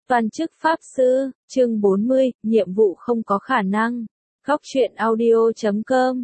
Toàn chức Pháp Sư, chương 40, nhiệm vụ không có khả năng. Góc truyện audio.com.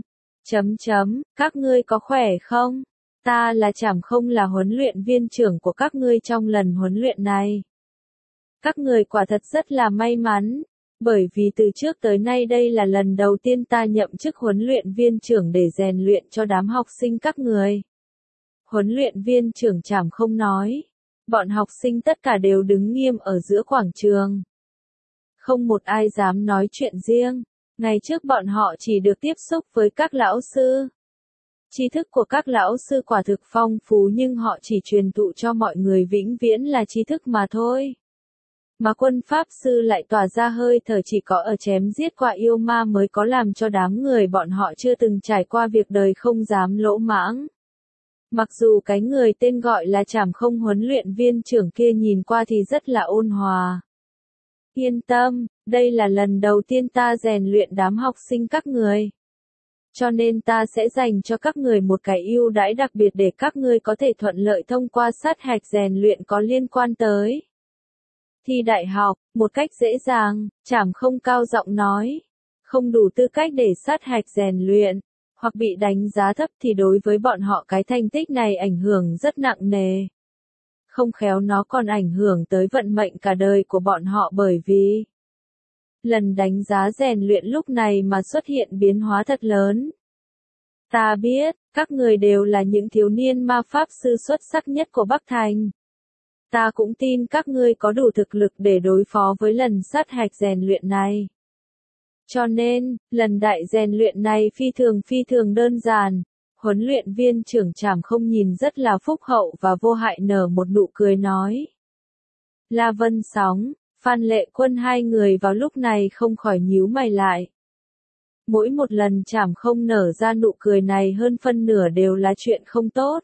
Các ngươi có khỏe không? Ta là Trảm Không, là huấn luyện viên trưởng của các ngươi trong lần huấn luyện này. Các người quả thật rất là may mắn, bởi vì từ trước tới nay đây là lần đầu tiên ta nhậm chức huấn luyện viên trưởng để rèn luyện cho đám học sinh các người. Huấn luyện viên trưởng Trảm Không nói. Bọn học sinh tất cả đều đứng nghiêm ở giữa quảng trường. Không một ai dám nói chuyện riêng. Ngày trước bọn họ chỉ được tiếp xúc với các lão sư. Tri thức của các lão sư quả thực phong phú, nhưng họ chỉ truyền thụ cho mọi người vĩnh viễn là tri thức mà thôi. Mà quân Pháp Sư lại tỏa ra hơi thở chỉ có ở chém giết qua yêu ma mới có, làm cho đám người bọn họ chưa từng trải qua việc đời không dám lỗ mãng. Mặc dù cái người tên gọi là Trảm Không huấn luyện viên trưởng kia nhìn qua thì rất là ôn hòa. Yên tâm, đây là lần đầu tiên ta rèn luyện đám học sinh các người. Cho nên ta sẽ dành cho các người một cái ưu đãi đặc biệt để các ngươi có thể thuận lợi thông qua sát hạch rèn luyện có liên quan tới thi đại học, một cách dễ dàng. Trảm Không cao giọng nói. Không đủ tư cách để sát hạch rèn luyện, hoặc bị đánh giá thấp thì đối với bọn họ cái thành tích này ảnh hưởng rất nặng nề. Không khéo nó còn ảnh hưởng tới vận mệnh cả đời của bọn họ, bởi vì lần đánh giá rèn luyện lúc này mà xuất hiện biến hóa thật lớn. Ta biết, các người đều là những thiếu niên ma pháp sư xuất sắc nhất của Bắc Thành. Ta cũng tin các ngươi có đủ thực lực để đối phó với lần sát hạch rèn luyện này. Cho nên, lần đại rèn luyện này phi thường đơn giản. Huấn luyện viên trưởng Trảm Không nhìn rất là phúc hậu và vô hại, nở một nụ cười nói. La Vân Sóng, Phan Lệ Quân, hai người vào lúc này không khỏi nhíu mày lại. Mỗi một lần Trảm Không nở ra nụ cười này hơn phân nửa đều là chuyện không tốt.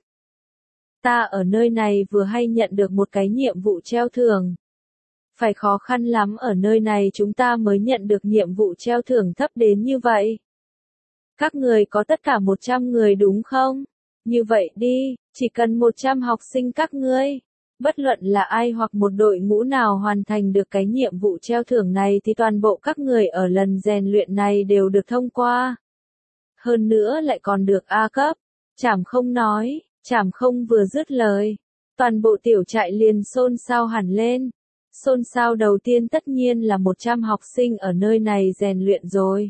Ta ở nơi này vừa hay nhận được một cái nhiệm vụ treo thưởng. Phải khó khăn lắm ở nơi này chúng ta mới nhận được nhiệm vụ treo thưởng thấp đến như vậy. Các người có tất cả 100 người đúng không? Như vậy đi, chỉ cần 100 học sinh các ngươi, bất luận là ai hoặc một đội ngũ nào hoàn thành được cái nhiệm vụ treo thưởng này thì toàn bộ các người ở lần rèn luyện này đều được thông qua. Hơn nữa lại còn được A cấp. Trảm Không nói. Trảm Không vừa dứt lời, toàn bộ tiểu trại liền xôn xao hẳn lên. Xôn xao đầu tiên tất nhiên là 100 học sinh ở nơi này rèn luyện rồi.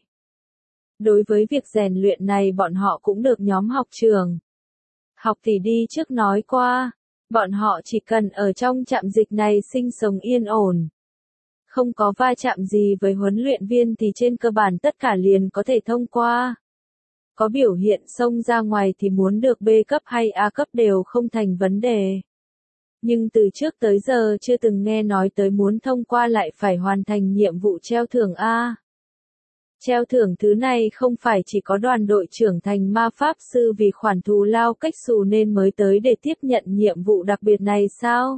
Đối với việc rèn luyện này bọn họ cũng được nhóm học trường học tỷ đi trước nói qua, bọn họ chỉ cần ở trong trạm dịch này sinh sống yên ổn, không có va chạm gì với huấn luyện viên thì trên cơ bản tất cả liền có thể thông qua. Có biểu hiện xông ra ngoài thì muốn được B cấp hay A cấp đều không thành vấn đề. Nhưng từ trước tới giờ chưa từng nghe nói tới muốn thông qua lại phải hoàn thành nhiệm vụ treo thưởng A. Treo thưởng thứ này không phải chỉ có đoàn đội trưởng thành ma pháp sư vì khoản thù lao cách xù nên mới tới để tiếp nhận nhiệm vụ đặc biệt này sao?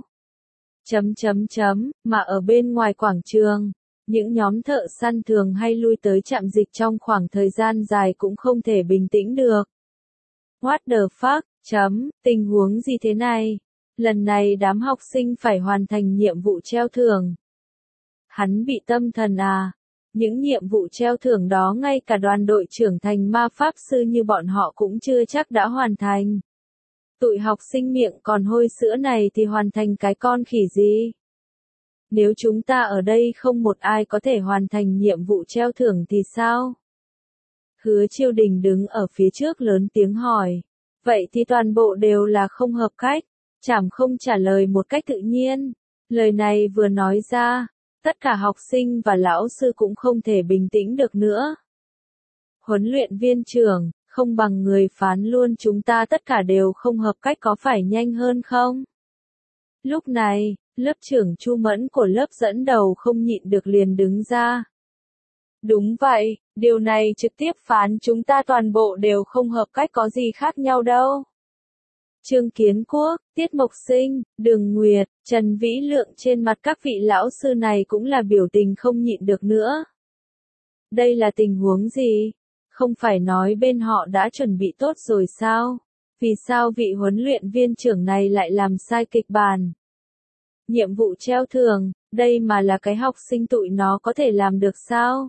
Mà ở bên ngoài quảng trường, những nhóm thợ săn thường hay lui tới trạm dịch trong khoảng thời gian dài cũng không thể bình tĩnh được. What the fuck? Tình huống gì thế này? Lần này đám học sinh phải hoàn thành nhiệm vụ treo thưởng. Hắn bị tâm thần à? Những nhiệm vụ treo thưởng đó ngay cả đoàn đội trưởng thành ma pháp sư như bọn họ cũng chưa chắc đã hoàn thành. Tụi học sinh miệng còn hôi sữa này thì hoàn thành cái con khỉ gì? Nếu chúng ta ở đây không một ai có thể hoàn thành nhiệm vụ treo thưởng thì sao? Hứa Chiêu Đình đứng ở phía trước lớn tiếng hỏi. Vậy thì toàn bộ đều là không hợp cách. Trảm Không trả lời một cách tự nhiên. Lời này vừa nói ra, tất cả học sinh và lão sư cũng không thể bình tĩnh được nữa. Huấn luyện viên trưởng, không bằng người phán luôn, chúng ta tất cả đều không hợp cách có phải nhanh hơn không? Lúc này, lớp trưởng Chu Mẫn của lớp dẫn đầu không nhịn được liền đứng ra. Đúng vậy, điều này trực tiếp phán chúng ta toàn bộ đều không hợp cách có gì khác nhau đâu. Trương Kiến Quốc, Tiết Mộc Sinh, Đường Nguyệt, Trần Vĩ Lượng, trên mặt các vị lão sư này cũng là biểu tình không nhịn được nữa. Đây là tình huống gì? Không phải nói bên họ đã chuẩn bị tốt rồi sao? Vì sao vị huấn luyện viên trưởng này lại làm sai kịch bản? Nhiệm vụ treo thưởng, Đây mà là cái học sinh tụi nó có thể làm được sao?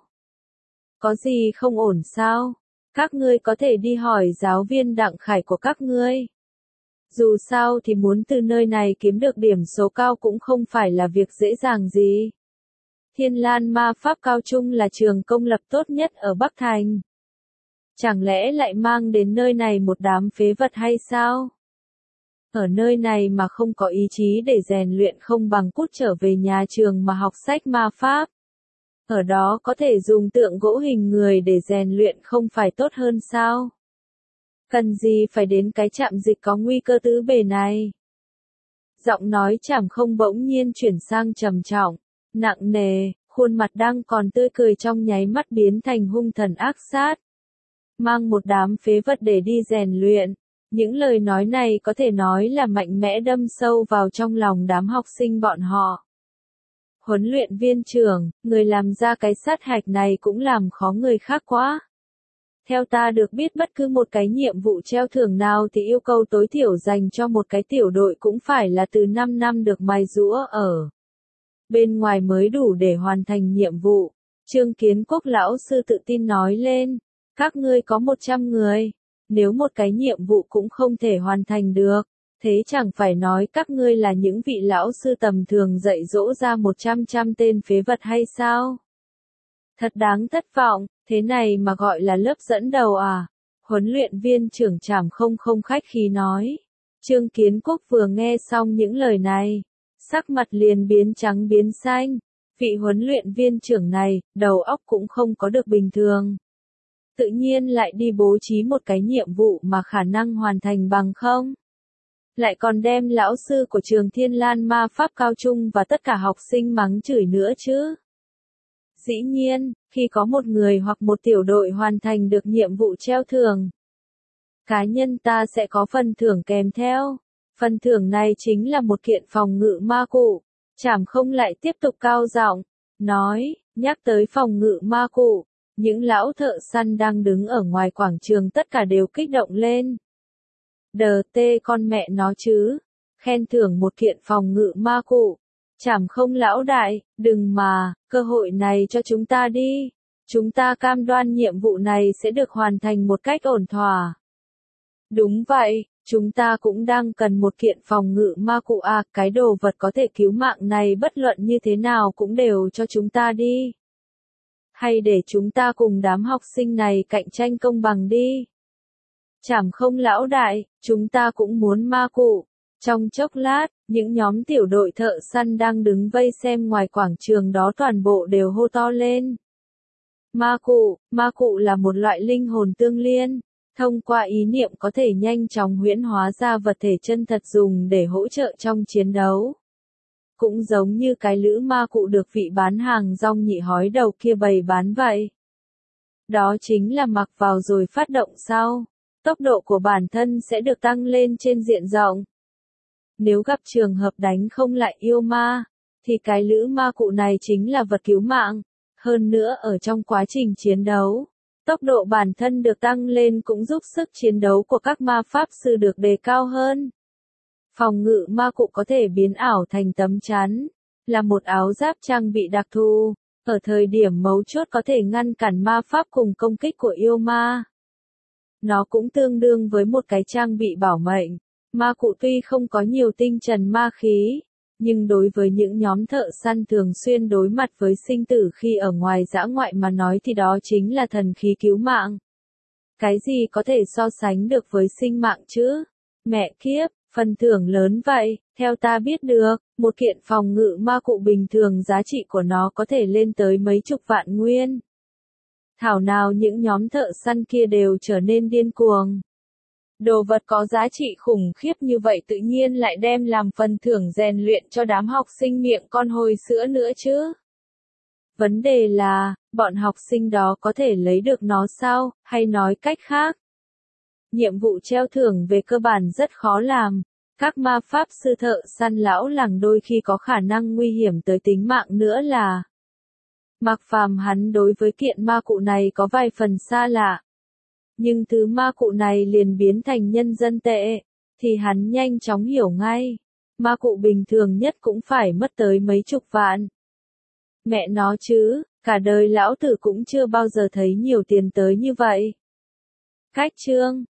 Có gì không ổn sao? Các ngươi có thể đi hỏi giáo viên Đặng Khải của các ngươi. Dù sao thì muốn từ nơi này kiếm được điểm số cao cũng không phải là việc dễ dàng gì. Thiên Lan Ma Pháp Cao Trung là trường công lập tốt nhất ở Bắc Thành. Chẳng lẽ lại mang đến nơi này một đám phế vật hay sao? Ở nơi này mà không có ý chí để rèn luyện không bằng cút trở về nhà trường mà học sách ma pháp. Ở đó có thể dùng tượng gỗ hình người để rèn luyện không phải tốt hơn sao? Cần gì phải đến cái trạm dịch có nguy cơ tứ bề này? Giọng nói Trảm Không bỗng nhiên chuyển sang trầm trọng, nặng nề, khuôn mặt đang còn tươi cười trong nháy mắt biến thành hung thần ác sát. Mang một đám phế vật để đi rèn luyện. Những lời nói này có thể nói là mạnh mẽ đâm sâu vào trong lòng đám học sinh bọn họ. Huấn luyện viên trưởng, người làm ra cái sát hạch này cũng làm khó người khác quá. Theo ta được biết bất cứ một cái nhiệm vụ treo thưởng nào thì yêu cầu tối thiểu dành cho một cái tiểu đội cũng phải là từ 5 năm được mài giũa ở bên ngoài mới đủ để hoàn thành nhiệm vụ. Trương Kiến Quốc lão sư tự tin nói lên, các ngươi có 100 người, nếu một cái nhiệm vụ cũng không thể hoàn thành được, thế chẳng phải nói các ngươi là những vị lão sư tầm thường dạy dỗ ra 100 tên phế vật hay sao? Thật đáng thất vọng, thế này mà gọi là lớp dẫn đầu à? Huấn luyện viên trưởng Trảm Không khách khí nói. Trương Kiến Quốc vừa nghe xong những lời này, sắc mặt liền biến trắng biến xanh. Vị huấn luyện viên trưởng này, đầu óc cũng không có được bình thường. Tự nhiên lại đi bố trí một cái nhiệm vụ mà khả năng hoàn thành bằng không. Lại còn đem lão sư của trường Thiên Lan Ma Pháp Cao Trung và tất cả học sinh mắng chửi nữa chứ. Dĩ nhiên, khi có một người hoặc một tiểu đội hoàn thành được nhiệm vụ treo thưởng, cá nhân ta sẽ có phần thưởng kèm theo. Phần thưởng này chính là một kiện phòng ngự ma cụ. Trảm Không lại tiếp tục cao giọng, nói, nhắc tới phòng ngự ma cụ, những lão thợ săn đang đứng ở ngoài quảng trường tất cả đều kích động lên. Đờ tê con mẹ nó chứ, khen thưởng một kiện phòng ngự ma cụ. Trảm Không lão đại, đừng mà, cơ hội này cho chúng ta đi. Chúng ta cam đoan nhiệm vụ này sẽ được hoàn thành một cách ổn thỏa. Đúng vậy, chúng ta cũng đang cần một kiện phòng ngự ma cụ à, cái đồ vật có thể cứu mạng này bất luận như thế nào cũng đều cho chúng ta đi. Hay để chúng ta cùng đám học sinh này cạnh tranh công bằng đi. Trảm Không lão đại, chúng ta cũng muốn ma cụ. Trong chốc lát, những nhóm tiểu đội thợ săn đang đứng vây xem ngoài quảng trường đó toàn bộ đều hô to lên. Ma cụ là một loại linh hồn tương liên, thông qua ý niệm có thể nhanh chóng huyễn hóa ra vật thể chân thật dùng để hỗ trợ trong chiến đấu. Cũng giống như cái lữ ma cụ được vị bán hàng rong nhị hói đầu kia bày bán vậy. Đó chính là mặc vào rồi phát động sau, tốc độ của bản thân sẽ được tăng lên trên diện rộng. Nếu gặp trường hợp đánh không lại yêu ma, thì cái lữ ma cụ này chính là vật cứu mạng. Hơn nữa ở trong quá trình chiến đấu, tốc độ bản thân được tăng lên cũng giúp sức chiến đấu của các ma pháp sư được đề cao hơn. Phòng ngự ma cụ có thể biến ảo thành tấm chắn, là một áo giáp trang bị đặc thù, ở thời điểm mấu chốt có thể ngăn cản ma pháp cùng công kích của yêu ma. Nó cũng tương đương với một cái trang bị bảo mệnh. Ma cụ tuy không có nhiều tinh trần ma khí, nhưng đối với những nhóm thợ săn thường xuyên đối mặt với sinh tử khi ở ngoài dã ngoại mà nói thì đó chính là thần khí cứu mạng. Cái gì có thể so sánh được với sinh mạng chứ? Mẹ kiếp, phần thưởng lớn vậy, theo ta biết được, một kiện phòng ngự ma cụ bình thường giá trị của nó có thể lên tới mấy chục vạn nguyên. Thảo nào những nhóm thợ săn kia đều trở nên điên cuồng. Đồ vật có giá trị khủng khiếp như vậy tự nhiên lại đem làm phần thưởng rèn luyện cho đám học sinh miệng con hồi sữa nữa chứ. Vấn đề là, bọn học sinh đó có thể lấy được nó sao, hay nói cách khác. Nhiệm vụ treo thưởng về cơ bản rất khó làm. Các ma pháp sư thợ săn lão làng đôi khi có khả năng nguy hiểm tới tính mạng nữa là. Mạc Phàm hắn đối với kiện ma cụ này có vài phần xa lạ. Nhưng thứ ma cụ này liền biến thành nhân dân tệ, thì hắn nhanh chóng hiểu ngay. Ma cụ bình thường nhất cũng phải mất tới mấy chục vạn, Mẹ nó chứ, cả đời lão tử cũng chưa bao giờ thấy nhiều tiền tới như vậy. Cách chương